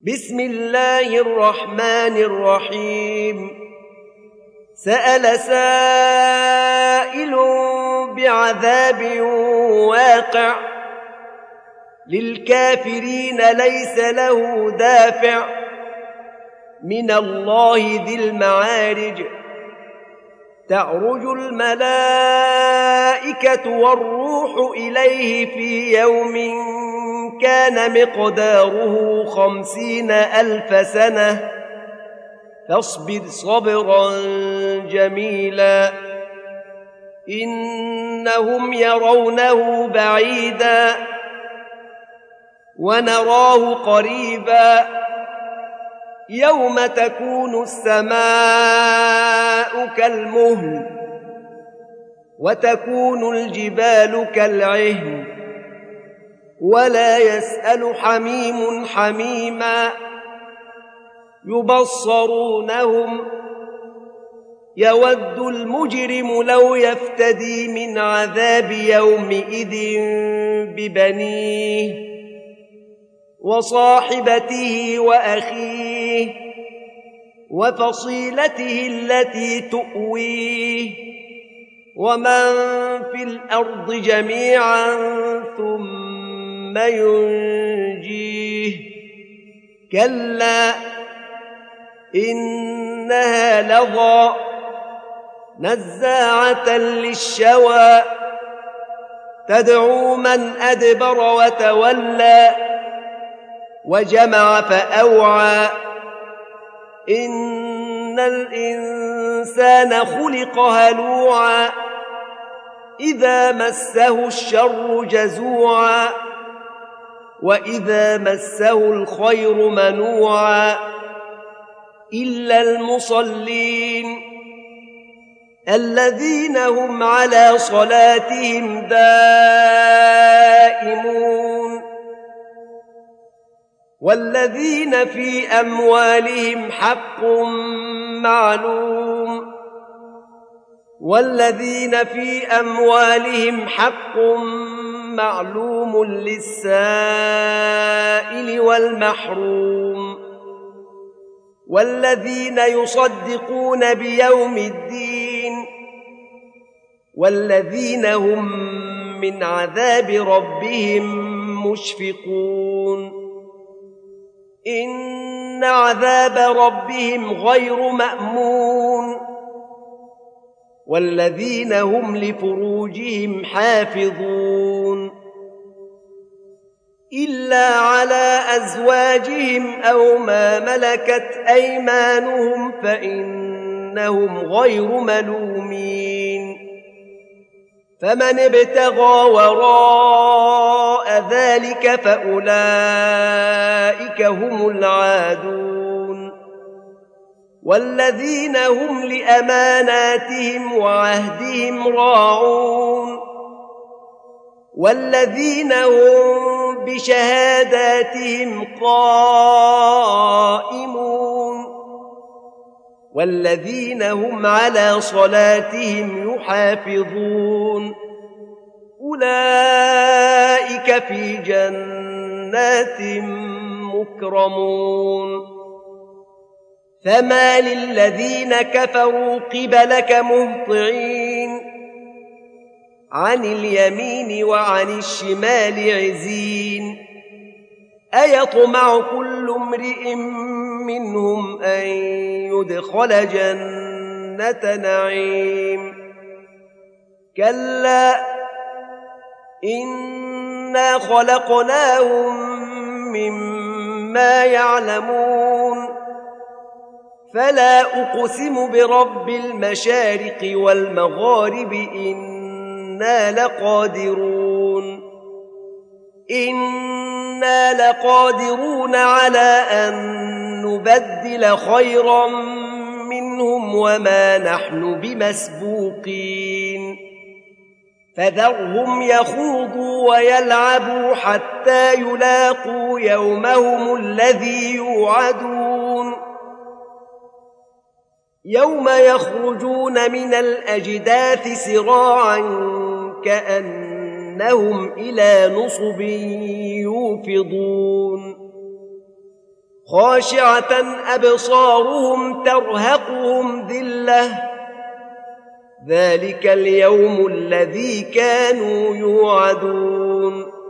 بسم الله الرحمن الرحيم سأل سائل بعذاب واقع للكافرين ليس له دافع من الله ذي المعارج تعرج الملائكة والروح إليه في يوم كان مقداره 50,000 سنة فاصبر صبرا جميلا إنهم يرونه بعيدا ونراه قريبا يوم تكون السماء كالمهل وتكون الجبال كالعهن ولا يسأل حميم حميما يبصرونهم يود المجرم لو يفتدي من عذاب يومئذ ببنيه وصاحبته وأخيه وفصيلته التي تؤويه ومن في الأرض جميعا ثم ينجيه كلا إنها لظى نزاعة للشوى تدعو من أدبر وتولى وجمع فأوعى إن الإنسان خلق هلوعا إذا مسه الشر جزوعا وإذا مسه الخير منوعا إلا المصلين الذين هم على صلاتهم دائمون والذين في أموالهم حق معلوم والذين في أموالهم حق معلوم للسائل والمحروم والذين يصدقون بيوم الدين والذين هم من عذاب ربهم مشفقون إن عذاب ربهم غير مأمون والذين هم لفروجهم حافظون إلا على أزواجهم أو ما ملكت أيمانهم فإنهم غير ملومين فمن ابتغى وراء ذلك فأولئك هم العادون والذين هم لأماناتهم وعهدهم راعون والذين هم بشهاداتهم قائمون والذين هم على صلاتهم يحافظون أولئك في جنات مكرمون فما للذين كفروا قبلك مهطعين عن اليمين وعن الشمال عزين أيطمع كل امرئ منهم أن يدخل جنة نعيم كلا إنا خلقناهم مما يعلمون فلا أقسم برب المشارق والمغارب إنا لقادرون على أن نبدل خيرا منهم وما نحن بمسبوقين فذرهم يخوضوا ويلعبوا حتى يلاقوا يومهم الذي يوعدون يوم يخرجون من الأجداث سراعا كأنهم إلى نصب يوفضون خاشعة أبصارهم ترهقهم ذلة ذلك اليوم الذي كانوا يوعدون